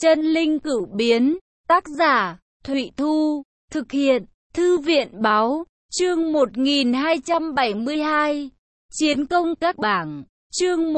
Chân linh cửu biến, tác giả, Thụy Thu, thực hiện, Thư viện Báo, chương 1272, Chiến công các bảng, chương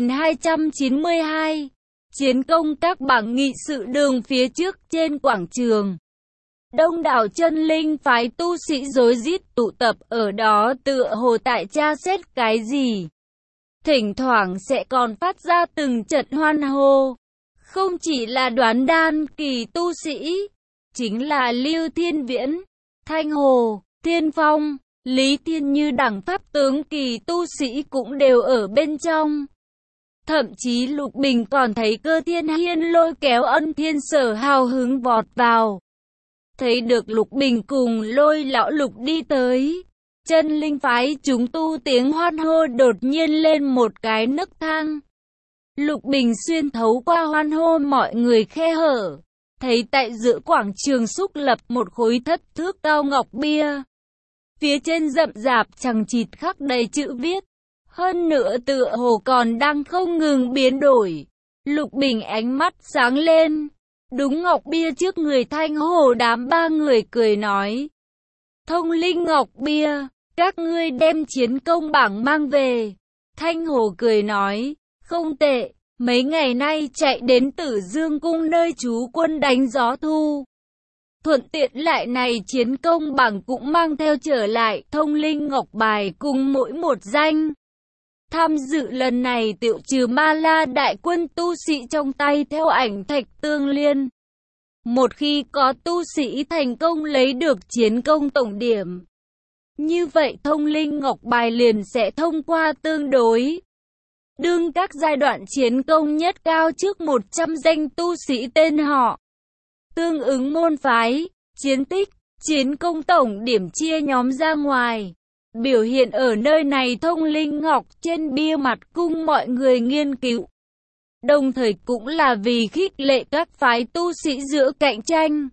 1292, Chiến công các bảng nghị sự đường phía trước trên quảng trường. Đông đảo chân linh phái tu sĩ rối rít tụ tập ở đó tựa hồ tại tra xét cái gì. Thỉnh thoảng sẽ còn phát ra từng trận hoan hô. Không chỉ là Đoán Đan kỳ tu sĩ, chính là Lưu Thiên Viễn, Thanh Hồ, Thiên Phong, Lý Thiên như đẳng pháp tướng kỳ tu sĩ cũng đều ở bên trong. Thậm chí Lục Bình còn thấy Cơ Thiên Hiên lôi kéo Ân Thiên Sở hào hứng vọt vào. Thấy được Lục Bình cùng Lôi lão Lục đi tới, chân linh phái chúng tu tiếng hoan hô đột nhiên lên một cái nấc thang. Lục Bình xuyên thấu qua hoan hô mọi người khe hở, thấy tại giữa quảng trường xúc lập một khối thất thước cao ngọc bia. Phía trên rậm rạp chằng chịt khắc đầy chữ viết, hơn nữa tựa hồ còn đang không ngừng biến đổi. Lục Bình ánh mắt sáng lên, đúng ngọc bia trước người Thanh Hồ đám ba người cười nói. Thông linh ngọc bia, các ngươi đem chiến công bảng mang về. Thanh Hồ cười nói, không tệ, mấy ngày nay chạy đến Tử Dương cung nơi trú quân đánh gió thu. Thuận tiện lại này chiến công bảng cũng mang theo trở lại thông linh ngọc bài cùng mỗi một danh. Tham dự lần này tiểu trừ Ma La đại quân tu sĩ trong tay theo ảnh Thạch Tương Liên. Một khi có tu sĩ thành công lấy được chiến công tổng điểm, như vậy thông linh ngọc bài liền sẽ thông qua tương đối. Đương các giai đoạn chiến công nhất cao trước 100 danh tu sĩ tên họ. Tương ứng môn phái, chiến tích, chiến công tổng điểm chia nhóm ra ngoài. Biểu hiện ở nơi này thông linh ngọc trên bia mặt cung mọi người nghiên cứu. Đồng thời cũng là vì khích lệ các phái tu sĩ giữa cạnh tranh.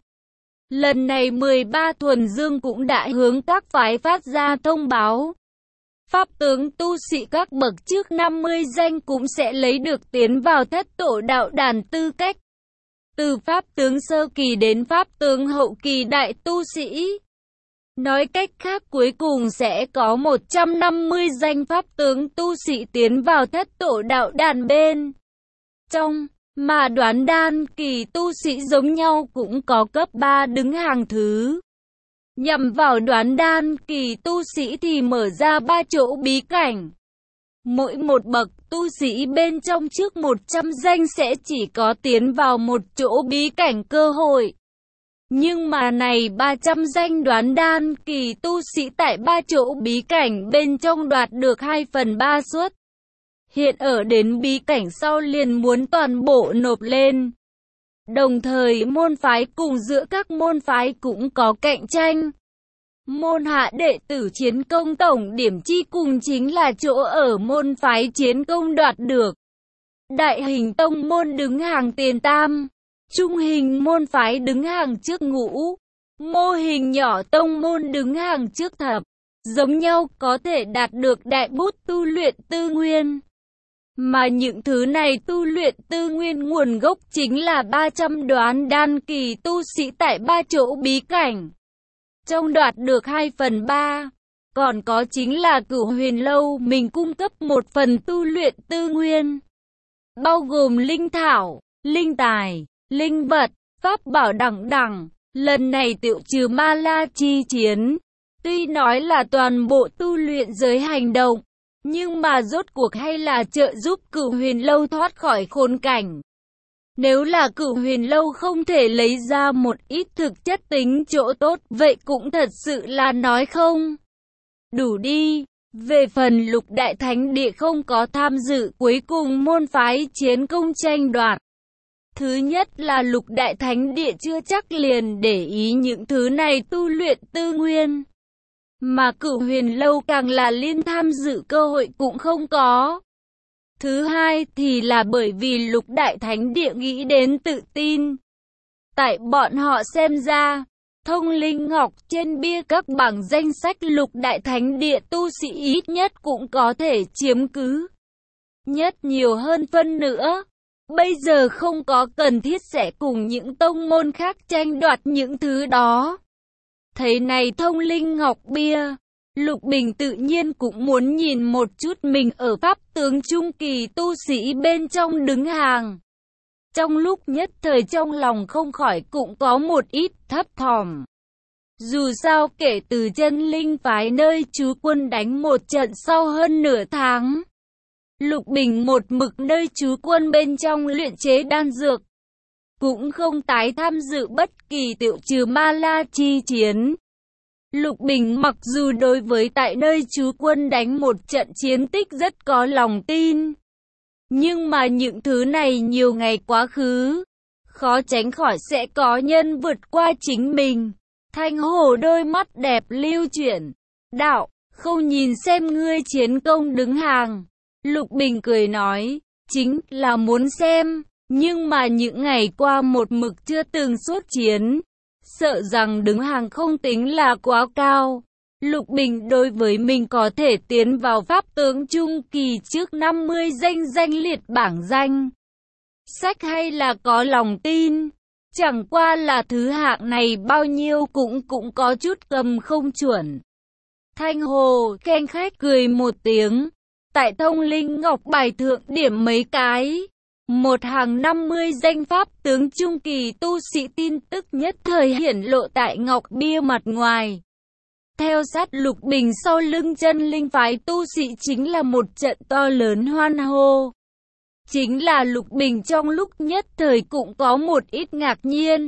Lần này 13 Thuần Dương cũng đã hướng các phái phát ra thông báo. Pháp tướng tu sĩ các bậc trước 50 danh cũng sẽ lấy được tiến vào thất tổ đạo đàn tư cách. Từ pháp tướng sơ kỳ đến pháp tướng hậu kỳ đại tu sĩ. Nói cách khác cuối cùng sẽ có 150 danh pháp tướng tu sĩ tiến vào thất tổ đạo đàn bên trong, mà Đoán Đan kỳ tu sĩ giống nhau cũng có cấp 3 đứng hàng thứ. Nhằm vào Đoán Đan kỳ tu sĩ thì mở ra 3 chỗ bí cảnh. Mỗi một bậc tu sĩ bên trong trước 100 danh sẽ chỉ có tiến vào một chỗ bí cảnh cơ hội. Nhưng mà này 300 danh Đoán Đan kỳ tu sĩ tại 3 chỗ bí cảnh bên trong đoạt được 2/3 suất. Hiện ở đến bí cảnh sau liền muốn toàn bộ nộp lên. Đồng thời môn phái cùng giữa các môn phái cũng có cạnh tranh. Môn hạ đệ tử chiến công tổng điểm chi cùng chính là chỗ ở môn phái chiến công đoạt được. Đại hình tông môn đứng hàng tiền tam, trung hình môn phái đứng hàng trước ngũ, mô hình nhỏ tông môn đứng hàng trước thập. Giống nhau có thể đạt được đại bút tu luyện tư nguyên. Mà những thứ này tu luyện tư nguyên nguồn gốc chính là 300 Đoán Đan kỳ tu sĩ tại 3 chỗ bí cảnh. Trong đoạt được 2/3, còn có chính là Cửu Huyền Lâu mình cung cấp một phần tu luyện tư nguyên. Bao gồm linh thảo, linh tài, linh vật, pháp bảo đẳng đẳng. Lần này tiểu trừ Ma La chi chiến, tuy nói là toàn bộ tu luyện giới hành động, nhưng mà rốt cuộc hay là trợ giúp Cửu Huyền Lâu thoát khỏi khốn cảnh. Nếu là Cửu Huyền Lâu không thể lấy ra một ít thực chất tính chỗ tốt, vậy cũng thật sự là nói không đủ đi. Về phần Lục Đại Thánh Địa không có tham dự cuối cùng môn phái chiến công tranh đoạt. Thứ nhất là Lục Đại Thánh Địa chưa chắc liền để ý những thứ này tu luyện tư nguyên. Mà Cửu Huyền Lâu càng là liên tham dự cơ hội cũng không có. Thứ hai thì là bởi vì Lục Đại Thánh Địa nghĩ đến tự tin. Tại bọn họ xem ra, thông linh ngọc trên bia các bảng danh sách Lục Đại Thánh Địa tu sĩ ít nhất cũng có thể chiếm cứ. Nhất nhiều hơn phân nữa. Bây giờ không có cần thiết sẽ cùng những tông môn khác tranh đoạt những thứ đó. Thấy này thông linh ngọc bia, Lục Bình tự nhiên cũng muốn nhìn một chút mình ở pháp tướng trung kỳ tu sĩ bên trong đứng hàng. Trong lúc nhất thời trong lòng không khỏi cũng có một ít thấp thỏm. Dù sao kể từ chân linh phái nơi chú quân đánh một trận sau hơn nửa tháng, Lục Bình một mực nơi chú quân bên trong luyện chế đan dược, cũng không tái tham dự bất kỳ tiểu trừ ma la chi chiến. Lục Bình mặc dù đối với tại nơi chú quân đánh một trận chiến tích rất có lòng tin, nhưng mà những thứ này nhiều ngày quá khứ, khó tránh khỏi sẽ có nhân vượt qua chính mình. Thanh Hồ đôi mắt đẹp lưu chuyển, đạo, không nhìn xem ngươi chiến công đứng hàng. Lục Bình cười nói, chính là muốn xem, nhưng mà những ngày qua một mực chưa từng xuất chiến, sợ rằng đứng hàng không tính là quá cao. Lục Bình đối với mình có thể tiến vào pháp tướng trung kỳ trước 50 danh liệt bảng danh sách hay là có lòng tin. Chẳng qua là thứ hạng này bao nhiêu cũng có chút cầm không chuẩn. Thanh Hồ khen khách cười một tiếng, tại thông linh ngọc bài thượng điểm mấy cái. Một hàng 50 danh pháp tướng trung kỳ tu sĩ tin tức nhất thời hiển lộ tại ngọc bia mặt ngoài. Theo sát Lục Bình sau lưng chân linh phái tu sĩ chính là một trận to lớn hoan hô. Chính là Lục Bình trong lúc nhất thời cũng có một ít ngạc nhiên.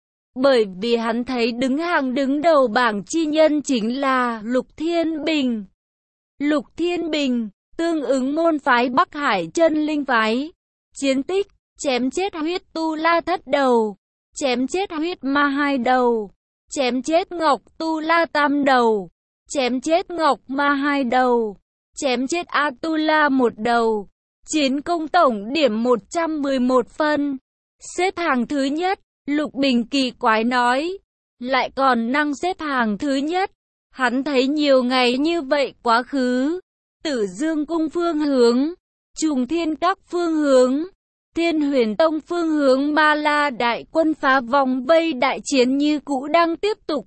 Bởi vì hắn thấy đứng hàng đứng đầu bảng chi nhân chính là Lục Thiên Bình. Lục Thiên Bình, tương ứng môn phái Bắc Hải chân linh phái. Chiến tích, chém chết huyết tu la thất đầu, chém chết huyết ma hai đầu, chém chết ngọc tu la tam đầu, chém chết ngọc ma hai đầu, chém chết A tu la một đầu. Chiến công tổng điểm 111 phân. Xếp hàng thứ nhất, Lục Bình kỳ quái nói. Lại còn năng xếp hàng thứ nhất. Hắn thấy nhiều ngày như vậy quá khứ. Tử Dương cung phương hướng, Trùng Thiên các phương hướng, Thiên Huyền Tông phương hướng Ma La đại quân phá vòng vây đại chiến như cũ đang tiếp tục.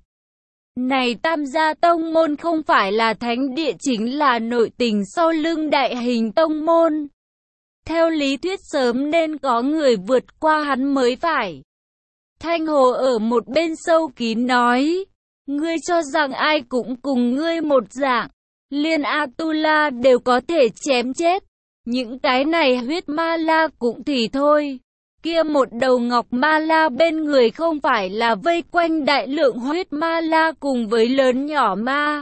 Này Tam gia tông môn không phải là thánh địa chính là nội tình sau lưng đại hình tông môn. Theo lý thuyết sớm nên có người vượt qua hắn mới phải. Thanh Hồ ở một bên sâu kín nói, ngươi cho rằng ai cũng cùng ngươi một dạng, liên Atula đều có thể chém chết. Những cái này huyết ma la cũng thì thôi. Kia một đầu ngọc ma la bên người không phải là vây quanh đại lượng huyết ma la cùng với lớn nhỏ ma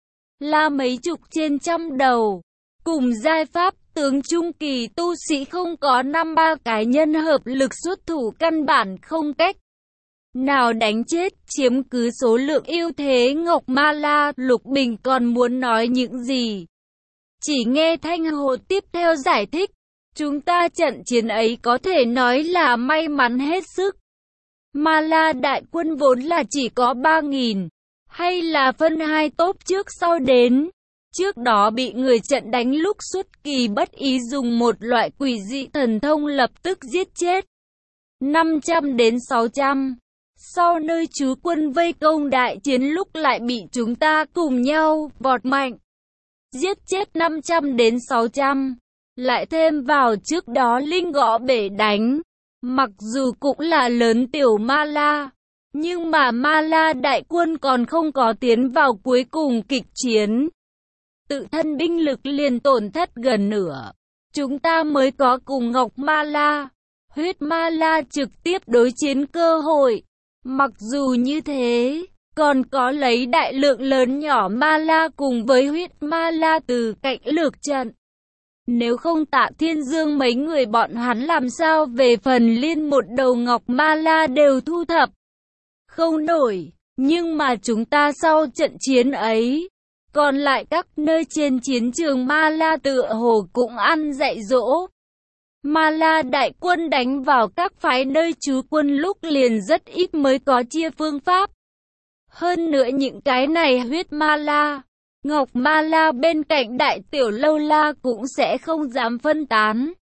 la mấy chục trên trăm đầu. Cùng giai pháp tướng trung kỳ tu sĩ không có 5-3 cái nhân hợp lực xuất thủ căn bản không cách nào đánh chết, chiếm cứ số lượng ưu thế ngọc ma la. Lục Bình còn muốn nói những gì, chỉ nghe Thanh Hồ tiếp theo giải thích. Chúng ta trận chiến ấy có thể nói là may mắn hết sức. Ma la đại quân vốn là chỉ có 3.000, hay là phân hai tốp trước sau đến. Trước đó bị người trận đánh lúc xuất kỳ bất ý dùng một loại quỷ dị thần thông lập tức giết chết 500 đến 600. Sau nơi chú quân vây công đại chiến lúc lại bị chúng ta cùng nhau vọt mạnh, giết chết 500 đến 600. Lại thêm vào trước đó linh gõ bể đánh. Mặc dù cũng là lớn tiểu ma la, nhưng mà ma la đại quân còn không có tiến vào cuối cùng kịch chiến. Tự thân binh lực liền tổn thất gần nửa. Chúng ta mới có cùng ngọc ma la, huyết ma la trực tiếp đối chiến cơ hội. Mặc dù như thế, còn có lấy đại lượng lớn nhỏ ma la cùng với huyết ma la từ cạnh lược trận. Nếu không Tạ Thiên Dương mấy người bọn hắn làm sao về phần liên một đầu ngọc ma la đều thu thập không nổi. Nhưng mà chúng ta sau trận chiến ấy, còn lại các nơi trên chiến trường ma la tựa hồ cũng ăn dạy dỗ. Ma la đại quân đánh vào các phái nơi trú quân lúc liền rất ít mới có chia phương pháp. Hơn nữa những cái này huyết ma la, ngọc ma la bên cạnh đại tiểu lâu la cũng sẽ không dám phân tán.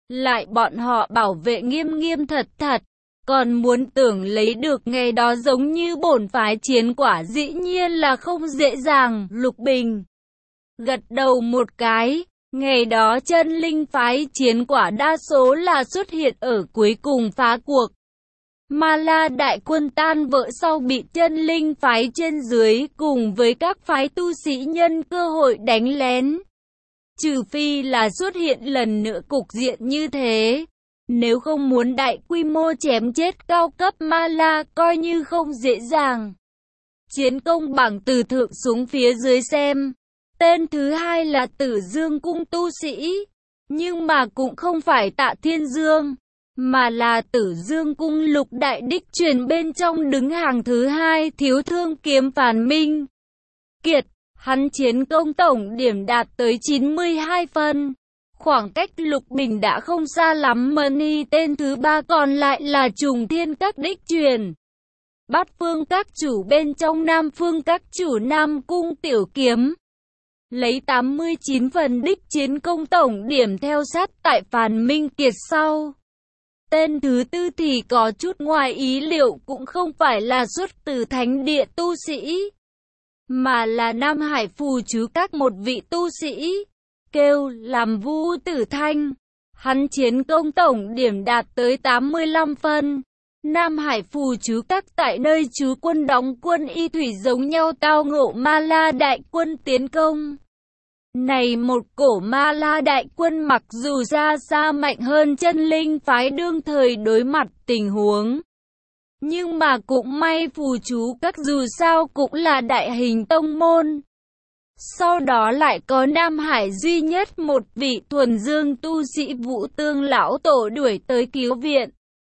lại bọn họ bảo vệ nghiêm nghiêm thật thật. Còn muốn tưởng lấy được ngày đó giống như bổn phái chiến quả dĩ nhiên là không dễ dàng. Lục Bình gật đầu một cái. Ngày đó chân linh phái chiến quả đa số là xuất hiện ở cuối cùng phá cuộc. Ma La đại quân tan vỡ sau bị chân linh phái trên dưới cùng với các phái tu sĩ nhân cơ hội đánh lén. Trừ phi là xuất hiện lần nữa cục diện như thế. Nếu không muốn đại quy mô chém chết cao cấp Ma La coi như không dễ dàng. Chiến công bảng từ thượng xuống phía dưới xem. Tên thứ hai là Tử Dương cung tu sĩ. Nhưng mà cũng không phải Tạ Thiên Dương, mà là Tử Dương cung lục đại đích truyền bên trong đứng hàng thứ hai Thiếu Thương Kiếm Phàn Minh Kiệt. Hắn chiến công tổng điểm đạt tới 92 phân. Khoảng cách Lục Bình đã không xa lắm. Mani tên thứ ba còn lại là Trùng Thiên các đích truyền. Bát phương các chủ bên trong Nam phương các chủ Nam cung Tiểu Kiếm. Lấy 89 phần đích chiến công tổng điểm theo sát tại Phàn Minh Kiệt sau. Tên thứ tư thì có chút ngoài ý liệu, cũng không phải là xuất từ thánh địa tu sĩ, mà là Nam Hải phù chú các một vị tu sĩ, kêu làm Vũ Tử Thanh. Hắn chiến công tổng điểm đạt tới 85 phân. Nam Hải phù chú các tại nơi chú quân đóng quân y thủy giống nhau tao ngộ Ma La đại quân tiến công. Này một cổ Ma La đại quân mặc dù ra xa mạnh hơn chân linh phái đương thời đối mặt tình huống, nhưng mà cũng may phù chú các dù sao cũng là đại hình tông môn. Sau đó lại có Nam Hải duy nhất một vị thuần dương tu sĩ Vũ Tương lão tổ đuổi tới cứu viện.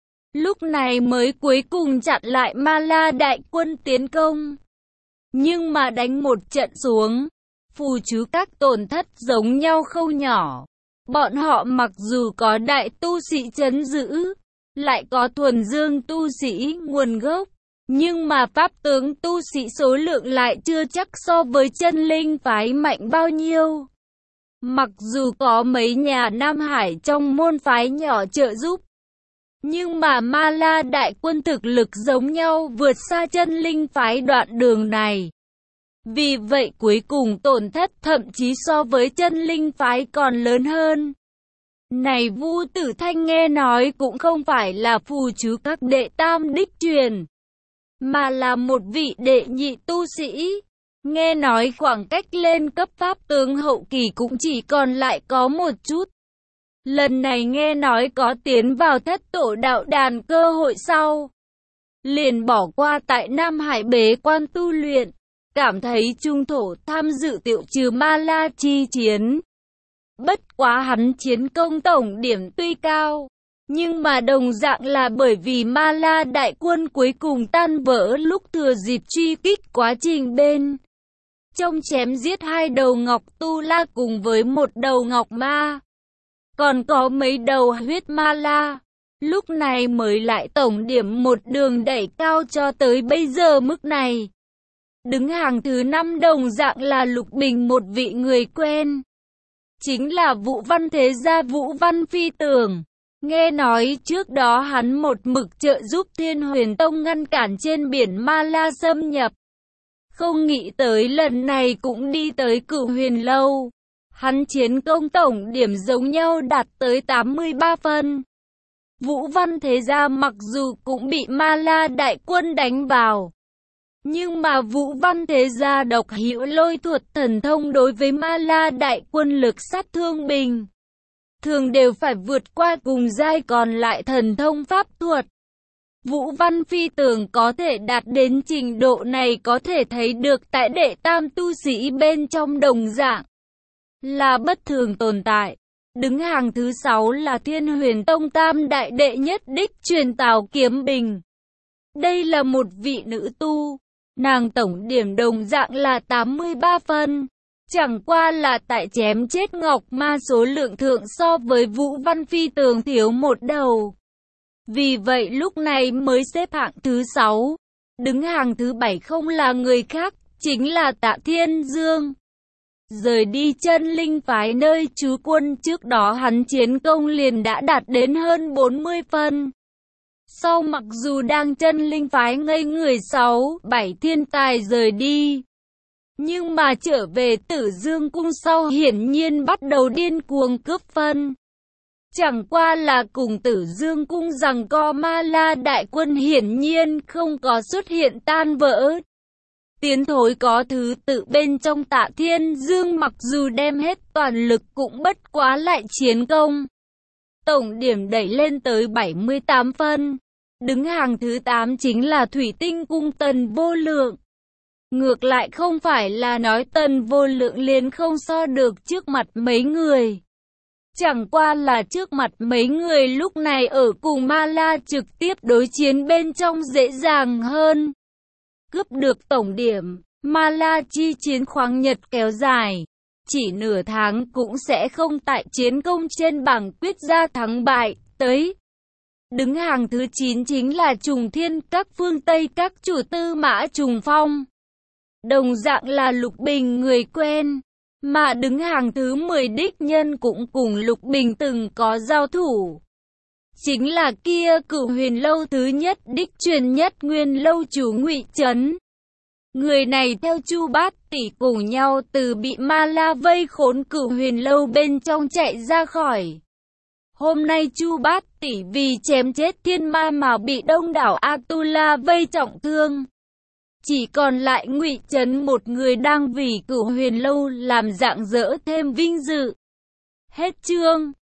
Lúc này mới cuối cùng chặn lại Ma La đại quân tiến công. Nhưng mà đánh một trận xuống, phù chú các tổn thất giống nhau không nhỏ. Bọn họ mặc dù có đại tu sĩ trấn giữ, lại có thuần dương tu sĩ nguồn gốc, nhưng mà pháp tướng tu sĩ số lượng lại chưa chắc so với chân linh phái mạnh bao nhiêu. Mặc dù có mấy nhà Nam Hải trong môn phái nhỏ trợ giúp, nhưng mà Ma La đại quân thực lực giống nhau vượt xa chân linh phái đoạn đường này. Vì vậy cuối cùng tổn thất thậm chí so với chân linh phái còn lớn hơn. Này Vũ Tử Thanh nghe nói cũng không phải là phù chú các đệ tam đích truyền, mà là một vị đệ nhị tu sĩ. Nghe nói khoảng cách lên cấp pháp tướng hậu kỳ cũng chỉ còn lại có một chút. Lần này nghe nói có tiến vào thất tổ đạo đàn cơ hội sau, liền bỏ qua tại Nam Hải bế quan tu luyện, cảm thấy trung thổ tham dự tiệu trừ Ma La chi chiến. Bất quá hắn chiến công tổng điểm tuy cao, nhưng mà đồng dạng là bởi vì Ma La đại quân cuối cùng tan vỡ lúc thừa dịp truy kích quá trình bên trong chém giết hai đầu Ngọc Tu La cùng với một đầu Ngọc Ma. Còn có mấy đầu huyết Ma La. Lúc này mới lại tổng điểm một đường đẩy cao cho tới bây giờ mức này. Đứng hàng thứ 5 đồng dạng là Lục Bình một vị người quen. Chính là Vũ Văn Thế Gia Vũ Văn Phi Tường. Nghe nói trước đó hắn một mực trợ giúp Thiên Huyền Tông ngăn cản trên biển Ma La xâm nhập. Không nghĩ tới lần này cũng đi tới Cửu Huyền Lâu. Hắn chiến công tổng điểm giống nhau đạt tới 83 phân. Vũ Văn Thế Gia mặc dù cũng bị Ma La đại quân đánh vào, nhưng mà Vũ Văn Thế Gia độc hữu lôi thuật thần thông đối với Ma La đại quân lực sát thương bình thường đều phải vượt qua cùng giai còn lại thần thông pháp thuật. Vũ Văn Phi Tường có thể đạt đến trình độ này có thể thấy được tại đệ tam tu sĩ bên trong đồng dạng là bất thường tồn tại. Đứng hàng thứ 6 là Thiên Huyền Tông tam đại đệ nhất đích truyền Tào Kiếm Bình. Đây là một vị nữ tu, nàng tổng điểm đồng dạng là 83 phân. Chẳng qua là tại chém chết Ngọc Ma số lượng thượng so với Vũ Văn Phi Tường thiếu một đầu. Vì vậy lúc này mới xếp hạng thứ 6. Đứng hàng thứ 7 không là người khác, chính là Tạ Thiên Dương. rời đi chân linh phái nơi trú quân. Trước đó hắn chiến công liền đã đạt đến hơn 40 phân. Sau mặc dù đang chân linh phái ngây người 6-7 thiên tài rời đi, nhưng mà trở về Tử Dương Cung sau hiển nhiên bắt đầu điên cuồng cướp phân. Chẳng qua là cùng Tử Dương Cung giằng co, Ma La đại quân hiển nhiên không có xuất hiện tan vỡ. Tiến thối có thứ tự bên trong. Tạ Thiên Dương mặc dù đem hết toàn lực cũng bất quá lại chiến công. Tổng điểm đẩy lên tới 78 phân. Đứng hàng thứ 8 chính là Thủy Tinh Cung Tần Vô Lượng. Ngược lại không phải là nói Tần Vô Lượng liền không so được trước mặt mấy người. Chẳng qua là trước mặt mấy người lúc này ở cùng Ma La trực tiếp đối chiến bên trong dễ dàng hơn. Cướp được tổng điểm, Ma La chi chiến khoáng nhật kéo dài. Chỉ nửa tháng cũng sẽ không tại chiến công trên bảng quyết ra thắng bại. Tới đứng hàng thứ 9 chính là Trùng Thiên Các phương Tây các chủ Tư Mã Trùng Phong. Đồng dạng là Lục Bình người quen. Mà đứng hàng thứ 10 đích nhân cũng cùng Lục Bình từng có giao thủ. Chính là kia Cửu Huyền Lâu thứ nhất đích truyền nhất Nguyên Lâu chủ Ngụy Trấn. Người này theo Chu Bát Tỷ cùng nhau từ bị Ma La vây khốn Cửu Huyền Lâu bên trong chạy ra khỏi. Hôm nay Chu Bát Tỷ vì chém chết thiên ma mà bị đông đảo Atula vây trọng thương. Chỉ còn lại Ngụy Trấn một người đang vì Cửu Huyền Lâu làm rạng rỡ thêm vinh dự. Hết chương.